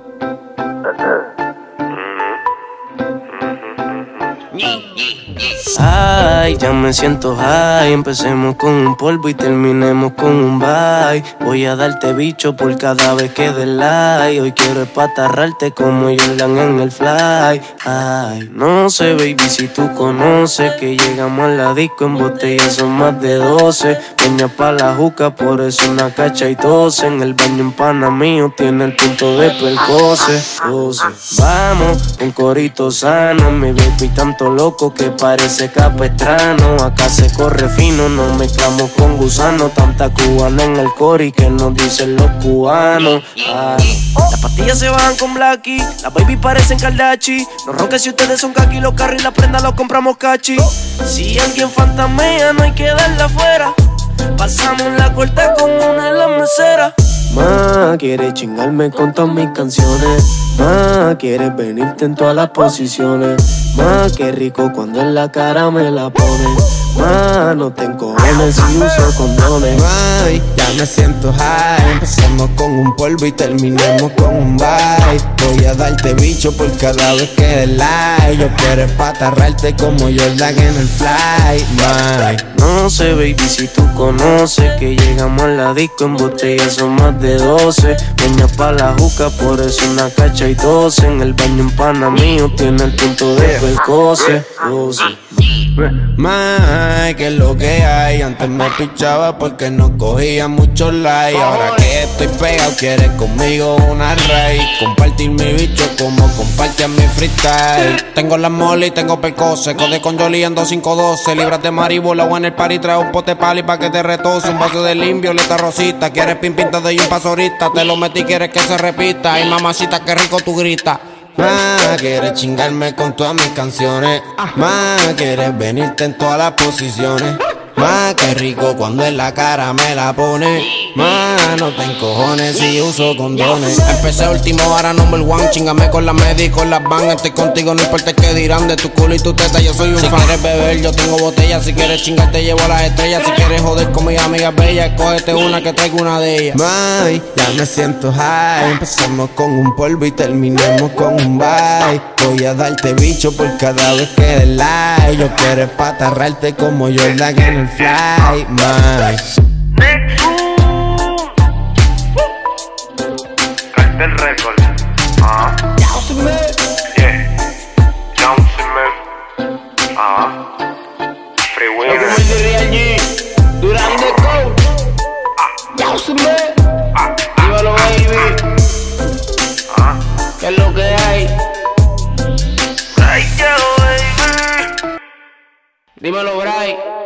Ay, ya me siento high. Empecemos con un polvo y terminemos con un bye. Voy a darte bicho por cada vez que dé like. Hoy quiero espatarrarte como Jordan en el fly. Ay, no sé, baby, si tú conoces que llegamos a la disco en botella son más de 12. Peña pa' la juca, por eso una cacha y tose. En el baño en pana mío tiene el punto de percose. Vamos, un corito sano. Mi baby tanto loco que parece capestrano. Acá se corre fino, no mezclamos con gusanos. Tanta cubana en el cori que nos dicen los cubanos. Las pastillas se bajan con Blackie, las baby parecen Kardashian. No ronques si ustedes son kaki, los carros y la prenda los compramos cachi. Si alguien fantamea no hay que darla afuera. Pasamos la corta con una en la mesera. Ma, quieres chingarme con todas mis canciones. Ma, quieres venirte en todas las posiciones. Ma, qué rico cuando en la cara me la pones. Ma, no te encojones si uso condones. Ay, ya me siento high. Empecemos con un polvo y terminemos con un bye. Voy a darte bicho por cada vez que dé like. Yo quiero espatarrarte como Jordan en el fly. Bye. No sé, baby, si tú conoces que llegamos a la disco en botella son más de 12. Peña pa' la juca, por eso una cacha y 12. En el baño en pana mío tiene el punto de percose. May, que es lo que hay. Antes me pichaba porque no cogía muchos likes. Ahora que estoy pegado, quieres conmigo una raíz. Compartir mi bicho como compartir mi freestyle. Tengo las mole y tengo percose. Code con Jolly en 2512. Libras de maribola o en el party trae un pote pali pa' que te retose. Un vaso de limpio, letra rosita. Quieres pin pinta de un paso ahorita. Te lo metí, quieres que se repita. Ay mamacita, qué rico tú gritas. Ma, quieres chingarme con todas mis canciones. Ma, quieres venirte en todas las posiciones. Ma, qué rico cuando en la cara me la pone. Ma, no te encojones si uso condones. Empecé último, ahora number one. Chingame con la media y con las van. Estoy contigo, no importa qué dirán de tu culo y tu teta, yo soy un fan. Si quieres beber, yo tengo botella. Si quieres chingar, te llevo a las estrellas. Si quieres joder con mis amigas bellas, cógete una que traigo una de ellas. Ma, ya me siento high. Empecemos con un polvo y terminemos con un bye. Voy a darte bicho por cada vez que dé like. Yo quiero espatarrarte como Jordan en el fly. Ma. Cartel Record. Yeah. Freeway. Durante Code. Dímelo, baby. ¿Qué es lo que hay? Ay, yo, baby. Dímelo, Bray.